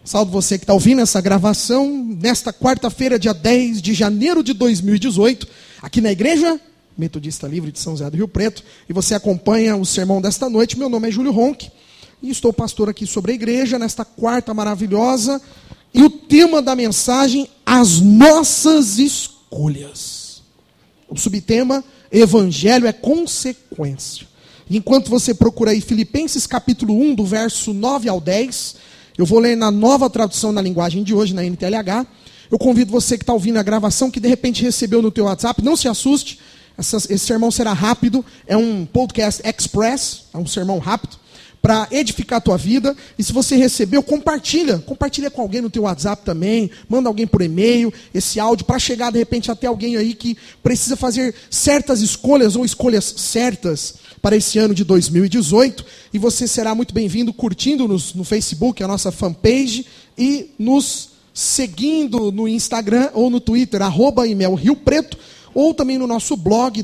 Salve você que está ouvindo essa gravação nesta quarta-feira, dia 10 de janeiro de 2018, aqui na Igreja Metodista Livre de São José do Rio Preto. E você acompanha o sermão desta noite. Meu nome é Júlio Ronck e estou pastor aqui sobre a igreja nesta quarta maravilhosa. E o tema da mensagem, as nossas escolhas. O subtema, Evangelho é consequência. Enquanto você procura aí Filipenses capítulo 1, do verso 9 ao 10... eu vou ler na nova tradução na linguagem de hoje, na NTLH. Eu convido você que está ouvindo a gravação, que de repente recebeu no teu WhatsApp, não se assuste, esse sermão será rápido, é um podcast express, é um sermão rápido, para edificar a tua vida. E se você recebeu, compartilha com alguém no teu WhatsApp também, manda alguém por e-mail, esse áudio, para chegar de repente até alguém aí que precisa fazer certas escolhas ou escolhas certas para esse ano de 2018, e você será muito bem-vindo curtindo-nos no Facebook, a nossa fanpage, e nos seguindo no Instagram ou no Twitter, @imelriopreto, ou também no nosso blog,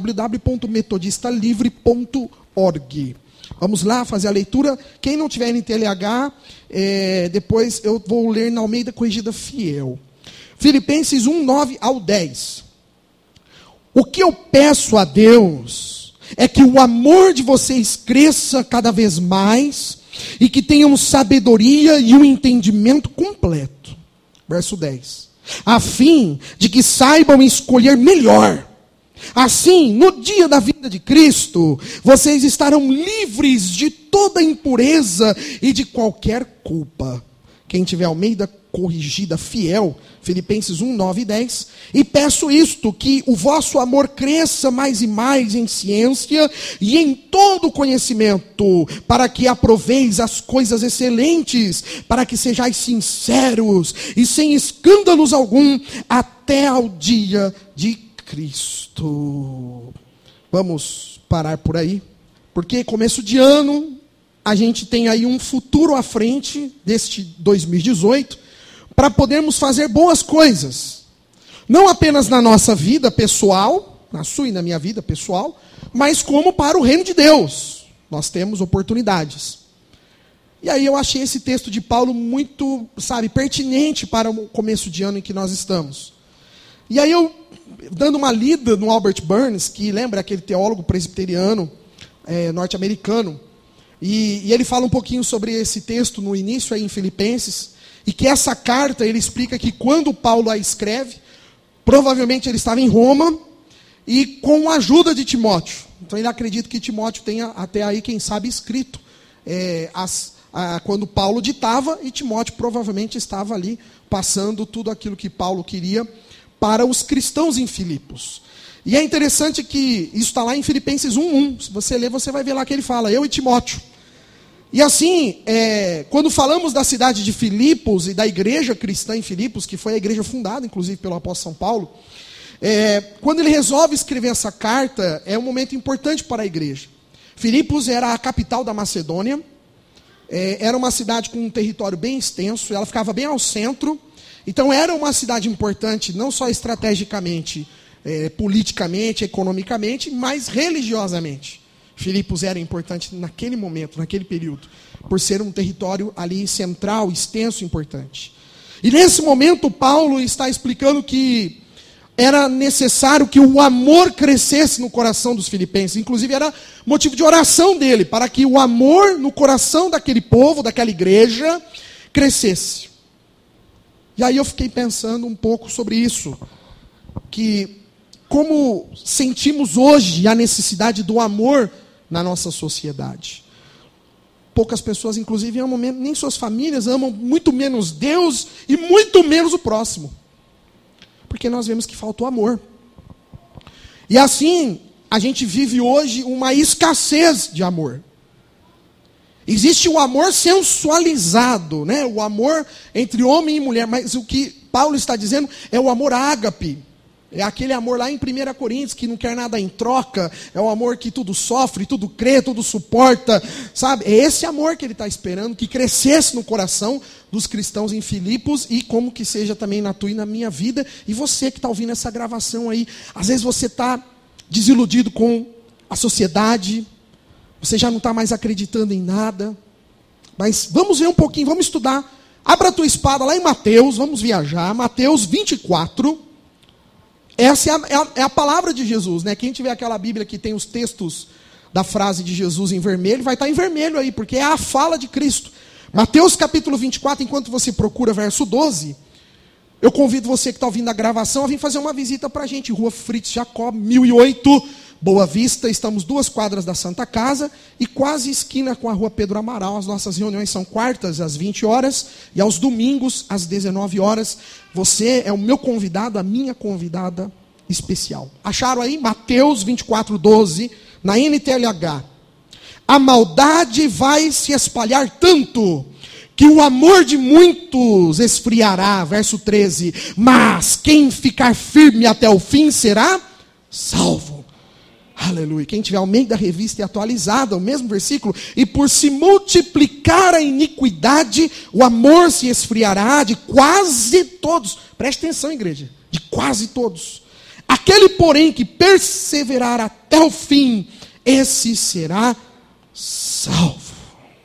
www.metodistalivre.org. Vamos lá fazer a leitura. Quem não tiver NTLH, depois eu vou ler na Almeida Corrigida Fiel. Filipenses 1, 9 ao 10. O que eu peço a Deus é que o amor de vocês cresça cada vez mais e que tenham sabedoria e um entendimento completo. Verso 10. A fim de que saibam escolher melhor. Assim, no dia da vinda de Cristo, vocês estarão livres de toda impureza e de qualquer culpa. Quem tiver Almeida Corrigida Fiel, Filipenses 1, 9 e 10. E peço isto, que o vosso amor cresça mais e mais em ciência e em todo conhecimento, para que aproveis as coisas excelentes, para que sejais sinceros e sem escândalos algum, até ao dia de Cristo. Vamos parar por aí, porque começo de ano, a gente tem aí um futuro à frente deste 2018, para podermos fazer boas coisas. Não apenas na nossa vida pessoal, na sua e na minha vida pessoal, mas como para o reino de Deus. Nós temos oportunidades. E aí eu achei esse texto de Paulo muito, pertinente para o começo de ano em que nós estamos. E aí eu, dando uma lida no Albert Burns, que lembra aquele teólogo presbiteriano norte-americano, e ele fala um pouquinho sobre esse texto no início aí em Filipenses, e que essa carta, ele explica que quando Paulo a escreve, provavelmente ele estava em Roma, e com a ajuda de Timóteo. Então ele acredita que Timóteo tenha até aí, quem sabe, escrito quando Paulo ditava, e Timóteo provavelmente estava ali passando tudo aquilo que Paulo queria para os cristãos em Filipos. E é interessante que isso está lá em Filipenses 1:1. Se você ler, você vai ver lá que ele fala, eu e Timóteo. E assim, quando falamos da cidade de Filipos e da igreja cristã em Filipos, que foi a igreja fundada, inclusive, pelo apóstolo São Paulo, quando ele resolve escrever essa carta, é um momento importante para a igreja. Filipos era a capital da Macedônia, era uma cidade com um território bem extenso, ela ficava bem ao centro, então era uma cidade importante, não só estrategicamente, politicamente, economicamente, mas religiosamente. Filipos era importante naquele momento, naquele período, por ser um território ali central, extenso, importante. E nesse momento Paulo está explicando que era necessário que o amor crescesse no coração dos filipenses. Inclusive era motivo de oração dele, para que o amor no coração daquele povo, daquela igreja, crescesse. E aí eu fiquei pensando um pouco sobre isso, que como sentimos hoje a necessidade do amor na nossa sociedade. Poucas pessoas, inclusive, amam nem suas famílias, amam muito menos Deus e muito menos o próximo. Porque nós vemos que falta o amor. E assim, a gente vive hoje uma escassez de amor. Existe o amor sensualizado, né? O amor entre homem e mulher, mas o que Paulo está dizendo é o amor ágape. É aquele amor lá em 1 Coríntios, que não quer nada em troca. É o amor que tudo sofre, tudo crê, tudo suporta. Sabe? É esse amor que ele está esperando, que crescesse no coração dos cristãos em Filipos. E como que seja também na tua e na minha vida. E você que está ouvindo essa gravação aí. Às vezes você está desiludido com a sociedade. Você já não está mais acreditando em nada. Mas vamos ver um pouquinho, vamos estudar Abra a tua espada lá em Mateus, vamos viajar, Mateus 24. Essa é a palavra de Jesus, né? Quem tiver aquela Bíblia que tem os textos da frase de Jesus em vermelho, vai estar em vermelho aí, porque é a fala de Cristo. Mateus capítulo 24, enquanto você procura verso 12, eu convido você que está ouvindo a gravação a vir fazer uma visita para a gente, Rua Fritz Jacob, 1008, Boa Vista. Estamos 2 quadras da Santa Casa e quase esquina com a Rua Pedro Amaral. As nossas reuniões são quartas às 20 horas e aos domingos às 19 horas. Você é o meu convidado, a minha convidada especial. Acharam aí? Mateus 24, 12, na NTLH. A maldade vai se espalhar tanto que o amor de muitos esfriará. Verso 13. Mas quem ficar firme até o fim será salvo. Aleluia. Quem tiver Almeida Revista e atualizada, o mesmo versículo. E por se multiplicar a iniquidade, o amor se esfriará de quase todos. Preste atenção, igreja. De quase todos. Aquele, porém, que perseverar até o fim, esse será salvo.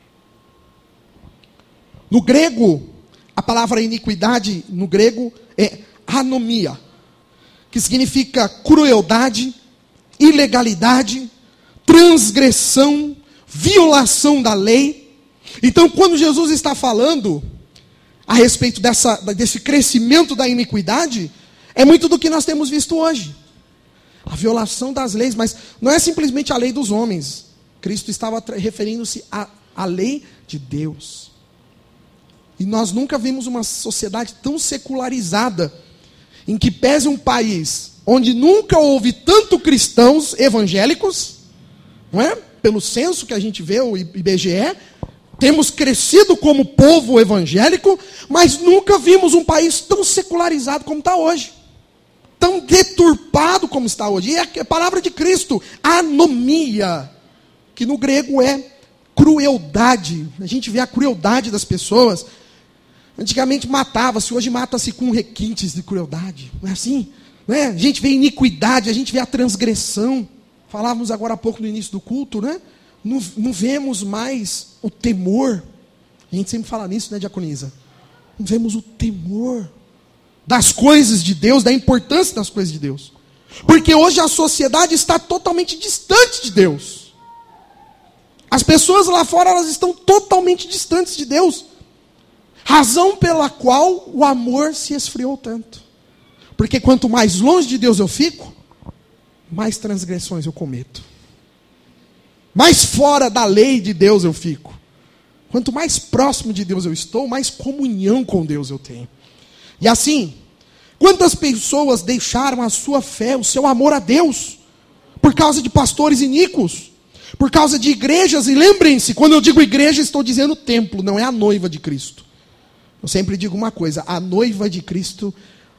No grego, a palavra iniquidade, no grego, é anomia, que significa crueldade, ilegalidade, transgressão, violação da lei. Então, quando Jesus está falando a respeito desse crescimento da iniquidade, é muito do que nós temos visto hoje. A violação das leis, mas não é simplesmente a lei dos homens. Cristo estava referindo-se à lei de Deus. E nós nunca vimos uma sociedade tão secularizada, em que pese um país onde nunca houve tanto cristãos evangélicos, não é? Pelo censo que a gente vê, o IBGE, temos crescido como povo evangélico, mas nunca vimos um país tão secularizado como está hoje. Tão deturpado como está hoje. E é a palavra de Cristo, anomia, que no grego é crueldade. A gente vê a crueldade das pessoas. Antigamente matava-se, hoje mata-se com requintes de crueldade. Não é assim? Não é? A gente vê iniquidade, a gente vê a transgressão. Falávamos agora há pouco no início do culto, né? Não vemos mais o temor. A gente sempre fala nisso, né, Diaconisa? Não vemos o temor das coisas de Deus, da importância das coisas de Deus. Porque hoje a sociedade está totalmente distante de Deus. As pessoas lá fora, elas estão totalmente distantes de Deus. Razão pela qual o amor se esfriou tanto. Porque quanto mais longe de Deus eu fico, mais transgressões eu cometo. Mais fora da lei de Deus eu fico. Quanto mais próximo de Deus eu estou, mais comunhão com Deus eu tenho. E assim, quantas pessoas deixaram a sua fé, o seu amor a Deus, por causa de pastores iníquos, por causa de igrejas? E lembrem-se, quando eu digo igreja, estou dizendo templo, não é a noiva de Cristo. Eu sempre digo uma coisa, a noiva de Cristo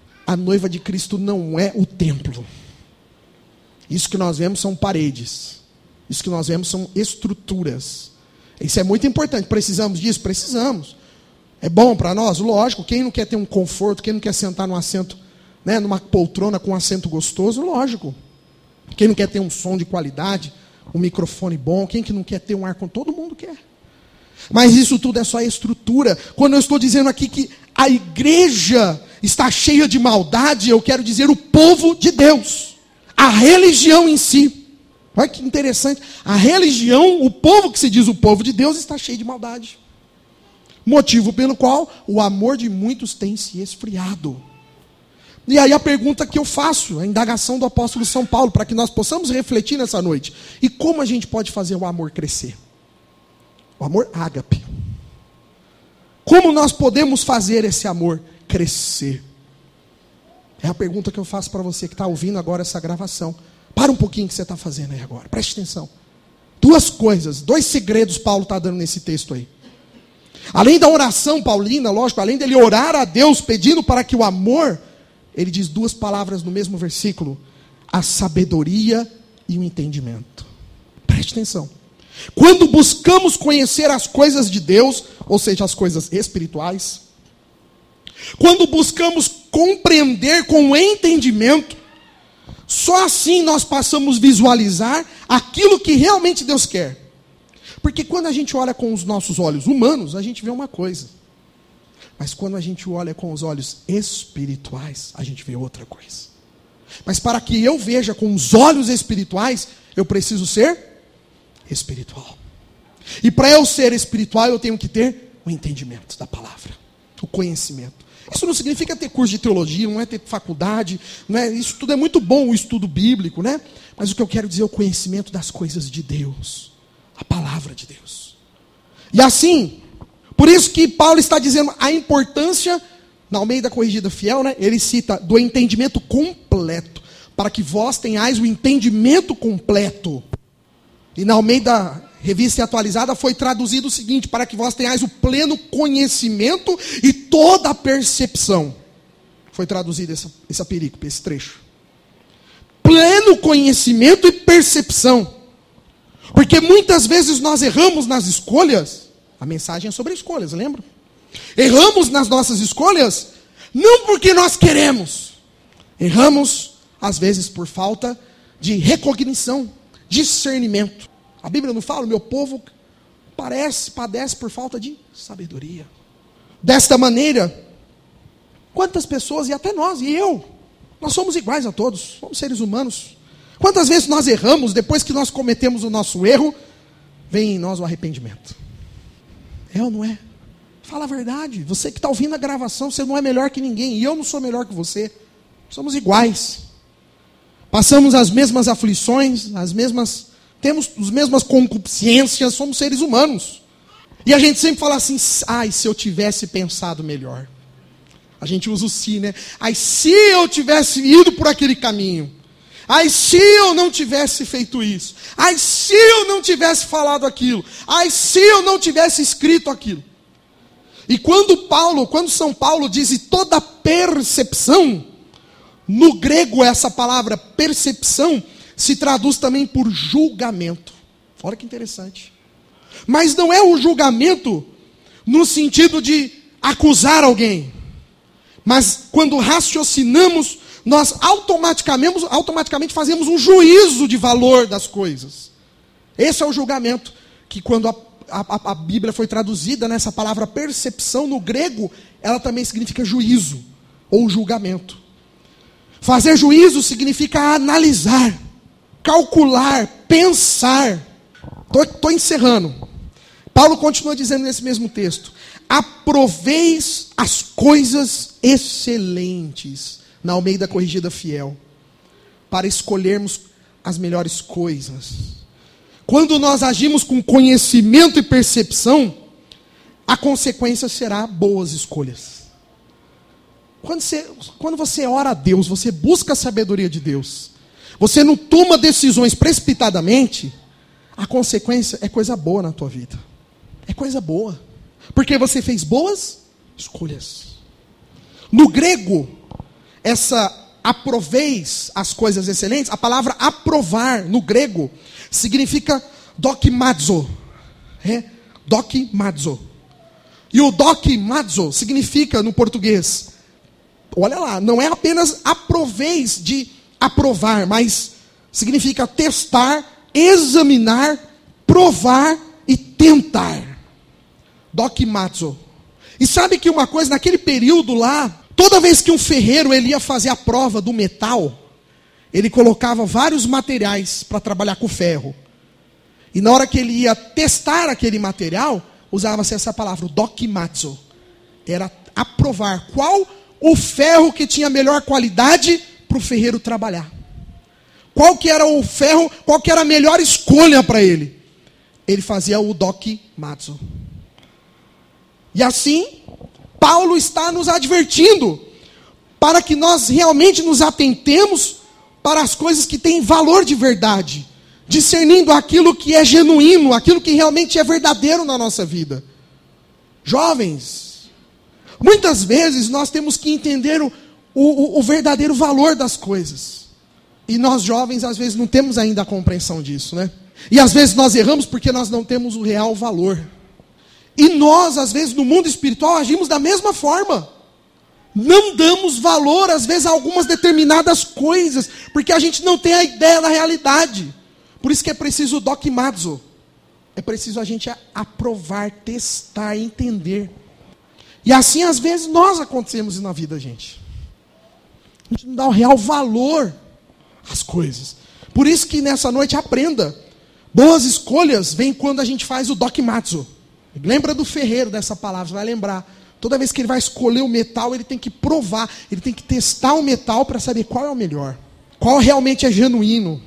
não é o templo. Isso que nós vemos são paredes. Isso que nós vemos são estruturas. Isso é muito importante. Precisamos disso? Precisamos. É bom para nós? Lógico. Quem não quer ter um conforto, quem não quer sentar num assento, né, numa poltrona com um assento gostoso? Lógico. Quem não quer ter um som de qualidade, um microfone bom, quem que não quer ter um ar com... Todo mundo quer. Mas isso tudo é só estrutura. Quando eu estou dizendo aqui que a igreja está cheia de maldade, eu quero dizer o povo de Deus. A religião em si. Olha que interessante. A religião, o povo que se diz o povo de Deus, está cheio de maldade. Motivo pelo qual o amor de muitos tem se esfriado. E aí a pergunta que eu faço, a indagação do apóstolo São Paulo, para que nós possamos refletir nessa noite. E como a gente pode fazer o amor crescer? O amor ágape. Como nós podemos fazer esse amor crescer? É a pergunta que eu faço para você que está ouvindo agora essa gravação. Para um pouquinho o que você está fazendo aí agora. Preste atenção. 2 coisas, 2 segredos Paulo está dando nesse texto aí. Além da oração paulina, lógico, além dele orar a Deus pedindo para que o amor, ele diz 2 palavras no mesmo versículo: a sabedoria e o entendimento. Preste atenção. Quando buscamos conhecer as coisas de Deus, ou seja, as coisas espirituais, quando buscamos compreender com o entendimento, só assim nós passamos a visualizar aquilo que realmente Deus quer. Porque quando a gente olha com os nossos olhos humanos, a gente vê uma coisa. Mas quando a gente olha com os olhos espirituais, a gente vê outra coisa. Mas para que eu veja com os olhos espirituais, eu preciso ser espiritual. E para eu ser espiritual, eu tenho que ter o entendimento da palavra, o conhecimento. Isso não significa ter curso de teologia, não é ter faculdade, não é, isso tudo é muito bom, o estudo bíblico, né? Mas o que eu quero dizer é o conhecimento das coisas de Deus, a palavra de Deus. E assim, por isso que Paulo está dizendo a importância, na Almeida Corrigida Fiel, né? Ele cita do entendimento completo, para que vós tenhais o entendimento completo. E na Almeida Revista Atualizada foi traduzido o seguinte: para que vós tenhais o pleno conhecimento e toda a percepção. Foi traduzido essa perícope, esse trecho. Pleno conhecimento e percepção. Porque muitas vezes nós erramos nas escolhas. A mensagem é sobre escolhas, lembra? Erramos nas nossas escolhas, não porque nós queremos. Erramos, às vezes, por falta de recognição, discernimento. A Bíblia não fala, meu povo padece por falta de sabedoria. Desta maneira, quantas pessoas, e até nós, e eu, nós somos iguais a todos, somos seres humanos. Quantas vezes nós erramos, depois que nós cometemos o nosso erro, vem em nós o arrependimento. É ou não é? Fala a verdade. Você que está ouvindo a gravação, você não é melhor que ninguém, e eu não sou melhor que você. Somos iguais. Passamos as mesmas aflições, temos as mesmas concupiscências, somos seres humanos. E a gente sempre fala assim: ai, se eu tivesse pensado melhor. A gente usa o se, né? Ai, se eu tivesse ido por aquele caminho. Ai, se eu não tivesse feito isso. Ai, se eu não tivesse falado aquilo. Ai, se eu não tivesse escrito aquilo. E quando São Paulo diz e toda percepção, no grego essa palavra percepção se traduz também por julgamento. Olha que interessante. Mas não é o julgamento no sentido de acusar alguém. Mas quando raciocinamos, nós automaticamente fazemos um juízo de valor das coisas. Esse é o julgamento, que quando a Bíblia foi traduzida nessa palavra percepção, no grego, ela também significa juízo, ou julgamento. Fazer juízo significa analisar, calcular, pensar. Estou encerrando. Paulo continua dizendo nesse mesmo texto: aproveis as coisas excelentes, na Almeida Corrigida Fiel, para escolhermos as melhores coisas. Quando nós agimos com conhecimento e percepção, a consequência será boas escolhas. Quando você ora a Deus, você busca a sabedoria de Deus, você não toma decisões precipitadamente, a consequência é coisa boa na tua vida. É coisa boa. Porque você fez boas escolhas. No grego, aproveis as coisas excelentes, a palavra aprovar no grego significa dokimazo. Dokimazo. E o dokimazo significa no português, olha lá, não é apenas aproveis de aprovar, mas significa testar, examinar, provar e tentar. Dokimazo. E sabe que uma coisa, naquele período lá, toda vez que um ferreiro ele ia fazer a prova do metal, ele colocava vários materiais para trabalhar com ferro. E na hora que ele ia testar aquele material, usava-se essa palavra, o dokimazo. Era aprovar qual o ferro que tinha melhor qualidade para o ferreiro trabalhar. Qual que era o ferro, qual que era a melhor escolha para ele. Ele fazia o dokimazo. E assim, Paulo está nos advertindo para que nós realmente nos atentemos para as coisas que têm valor de verdade, discernindo aquilo que é genuíno, aquilo que realmente é verdadeiro na nossa vida. Jovens, muitas vezes nós temos que entender o verdadeiro valor das coisas. E nós jovens às vezes não temos ainda a compreensão disso, né? E às vezes nós erramos porque nós não temos o real valor. E nós, às vezes, no mundo espiritual, agimos da mesma forma. Não damos valor, às vezes, a algumas determinadas coisas, porque a gente não tem a ideia da realidade. Por isso que é preciso o dokimazo. É preciso a gente aprovar, testar, entender. E assim, às vezes, nós acontecemos na vida, gente. A gente não dá o real valor às coisas. Por isso que nessa noite aprenda. Boas escolhas vêm quando a gente faz o dokimatsu. Lembra do ferreiro dessa palavra, você vai lembrar. Toda vez que ele vai escolher o metal, ele tem que provar, ele tem que testar o metal para saber qual é o melhor. Qual realmente é genuíno.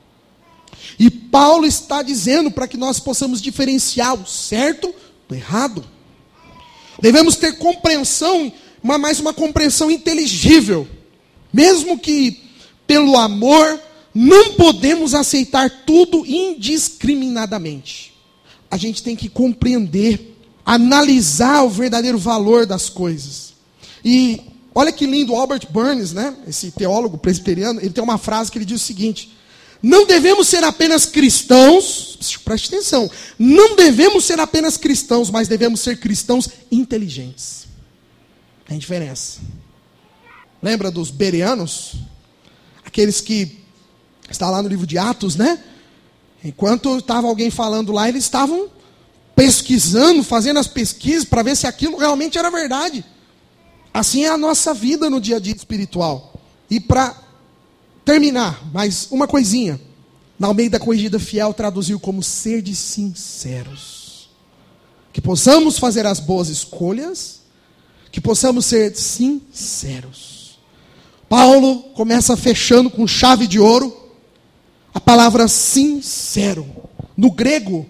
E Paulo está dizendo para que nós possamos diferenciar o certo do errado. Devemos ter compreensão, mas uma compreensão inteligível. Mesmo que pelo amor, não podemos aceitar tudo indiscriminadamente. A gente tem que compreender, analisar o verdadeiro valor das coisas. E olha que lindo, Albert Burns, né? Esse teólogo presbiteriano, ele tem uma frase que ele diz o seguinte: não devemos ser apenas cristãos, preste atenção, não devemos ser apenas cristãos, mas devemos ser cristãos inteligentes. Tem diferença. Lembra dos bereanos? Aqueles que, está lá no livro de Atos, né? Enquanto estava alguém falando lá, eles estavam pesquisando, fazendo as pesquisas para ver se aquilo realmente era verdade. Assim é a nossa vida no dia a dia espiritual. E para terminar, mais uma coisinha. Na Almeida Corrigida Fiel traduziu como ser de sinceros. Que possamos fazer as boas escolhas, que possamos ser sinceros. Paulo começa fechando com chave de ouro a palavra sincero. No grego,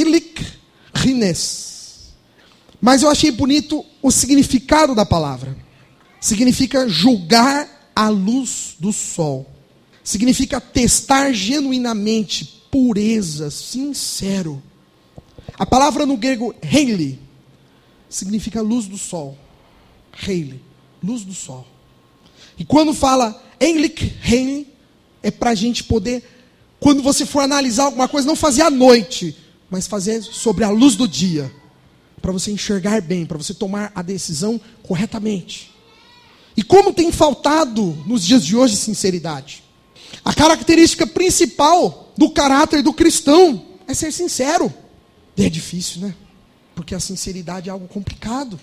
eilikrines. Mas eu achei bonito o significado da palavra. Significa julgar à luz do sol. Significa testar genuinamente, pureza, sincero. A palavra no grego, heili, significa luz do sol. Heili, luz do sol. E quando fala eilikrines, é para a gente poder, quando você for analisar alguma coisa, não fazer à noite, mas fazer sobre a luz do dia. Para você enxergar bem, para você tomar a decisão corretamente. E como tem faltado nos dias de hoje sinceridade? A característica principal do caráter do cristão é ser sincero. E é difícil, né? Porque a sinceridade é algo complicado.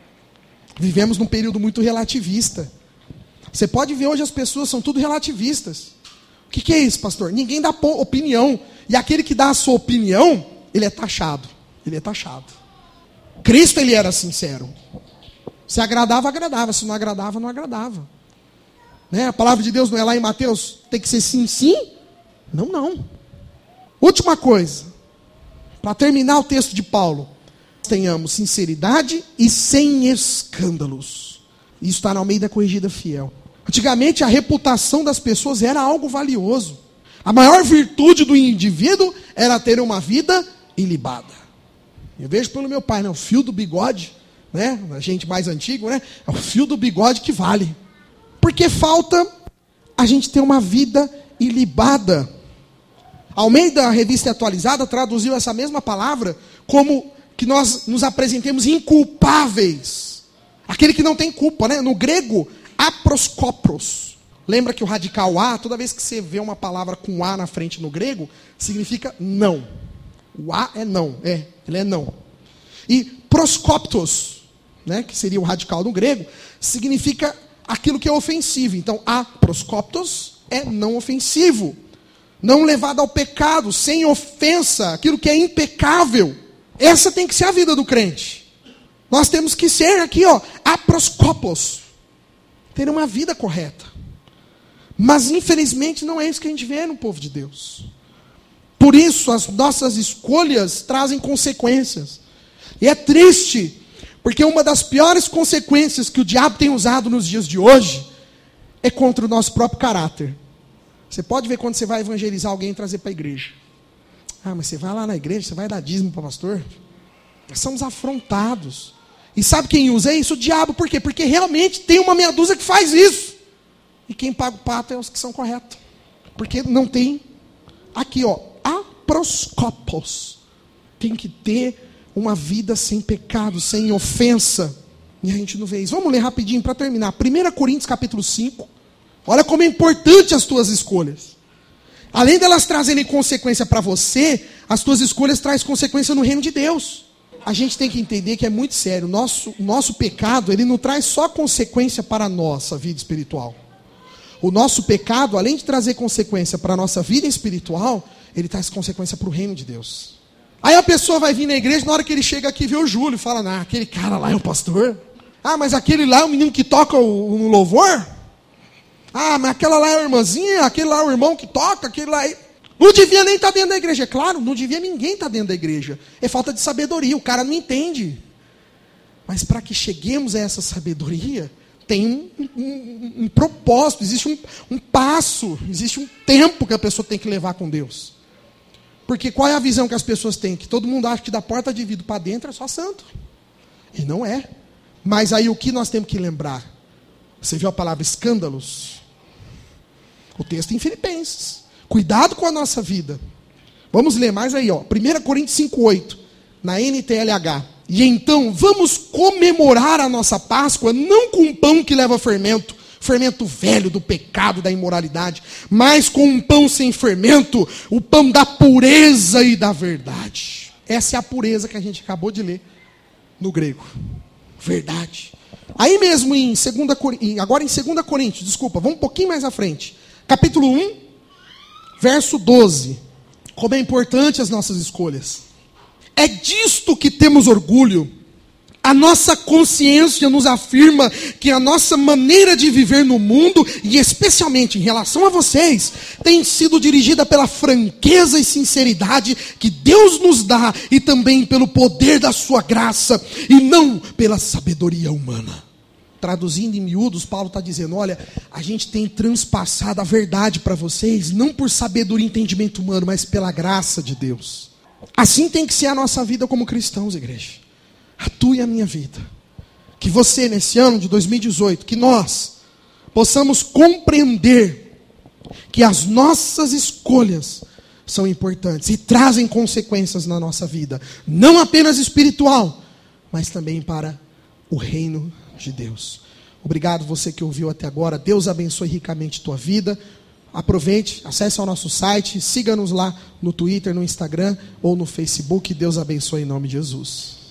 Vivemos num período muito relativista. Você pode ver hoje as pessoas são tudo relativistas. O que é isso, pastor? Ninguém dá opinião. E aquele que dá a sua opinião, ele é taxado. Ele é taxado. Cristo, ele era sincero. Se agradava, agradava. Se não agradava, não agradava. Né? A palavra de Deus não é lá em Mateus, tem que ser sim, sim? Não, não. Última coisa. Para terminar o texto de Paulo. Tenhamos sinceridade e sem escândalos. Isso está na Almeida Corrigida Fiel. Antigamente a reputação das pessoas era algo valioso. A maior virtude do indivíduo era ter uma vida ilibada. Eu vejo pelo meu pai, né? O fio do bigode, né? A gente mais antigo, né? É o fio do bigode que vale. Porque falta a gente ter uma vida ilibada. A Almeida Revista Atualizada traduziu essa mesma palavra como que nós nos apresentemos inculpáveis. Aquele que não tem culpa, né? No grego, aproskopros. Lembra que o radical A, toda vez que você vê uma palavra com A na frente no grego, significa não. O A é não, ele é não. E proskoptos, né, que seria o radical no grego, significa aquilo que é ofensivo. Então, aproskoptos é não ofensivo. Não levado ao pecado, sem ofensa, aquilo que é impecável. Essa tem que ser a vida do crente. Nós temos que ser aqui, aproskopos. Ter uma vida correta. Mas, infelizmente, não é isso que a gente vê no povo de Deus. Por isso, as nossas escolhas trazem consequências. E é triste, porque uma das piores consequências que o diabo tem usado nos dias de hoje é contra o nosso próprio caráter. Você pode ver quando você vai evangelizar alguém e trazer para a igreja. Ah, mas você vai lá na igreja, você vai dar dízimo para o pastor? Nós somos afrontados. E sabe quem usa isso? O diabo. Por quê? Porque realmente tem uma meia dúzia que faz isso. E quem paga o pato é os que são corretos. Porque não tem. Aqui, aproskopos. Tem que ter uma vida sem pecado, sem ofensa. E a gente não vê isso. Vamos ler rapidinho para terminar. 1 Coríntios capítulo 5. Olha como é importante as tuas escolhas. Além delas trazerem consequência para você, as tuas escolhas trazem consequência no reino de Deus. a gente tem que entender que é muito sério. O nosso pecado, ele não traz só consequência para a nossa vida espiritual. O nosso pecado, além de trazer consequência para a nossa vida espiritual, ele traz consequência para o reino de Deus. Aí a pessoa vai vir na igreja, na hora que ele chega aqui, vê o Júlio, fala, aquele cara lá é o pastor. Mas aquele lá é o menino que toca no louvor? Mas aquela lá é a irmãzinha, aquele lá é o irmão que toca, aquele lá é... Não devia nem estar dentro da igreja. É claro, não devia ninguém estar dentro da igreja. É falta de sabedoria, o cara não entende. Mas para que cheguemos a essa sabedoria, tem um propósito, existe um passo, existe um tempo que a pessoa tem que levar com Deus. Porque qual é a visão que as pessoas têm? Que todo mundo acha que da porta de vidro para dentro é só santo. E não é. Mas aí o que nós temos que lembrar? Você viu a palavra escândalos? O texto em Filipenses. Cuidado com a nossa vida. Vamos ler mais aí, 1 Coríntios 5:8, na NTLH. E então, vamos comemorar a nossa Páscoa, não com pão que leva fermento, fermento velho do pecado, da imoralidade, mas com um pão sem fermento, o pão da pureza e da verdade. Essa é a pureza que a gente acabou de ler no grego. Verdade. Aí mesmo agora em 2 Coríntios, vamos um pouquinho mais à frente. Capítulo 1, verso 12. Como é importante as nossas escolhas. É disto que temos orgulho. A nossa consciência nos afirma que a nossa maneira de viver no mundo, e especialmente em relação a vocês, tem sido dirigida pela franqueza e sinceridade que Deus nos dá, e também pelo poder da sua graça, e não pela sabedoria humana. Traduzindo em miúdos, Paulo está dizendo, olha, a gente tem transpassado a verdade para vocês, não por sabedoria e entendimento humano, mas pela graça de Deus. Assim tem que ser a nossa vida como cristãos, igreja. A tua e a minha vida. Que você, nesse ano de 2018, que nós possamos compreender que as nossas escolhas são importantes e trazem consequências na nossa vida. Não apenas espiritual, mas também para o reino de Deus. Obrigado você que ouviu até agora. Deus abençoe ricamente tua vida. Aproveite, acesse ao nosso site, siga-nos lá no Twitter, no Instagram ou no Facebook. Deus abençoe em nome de Jesus.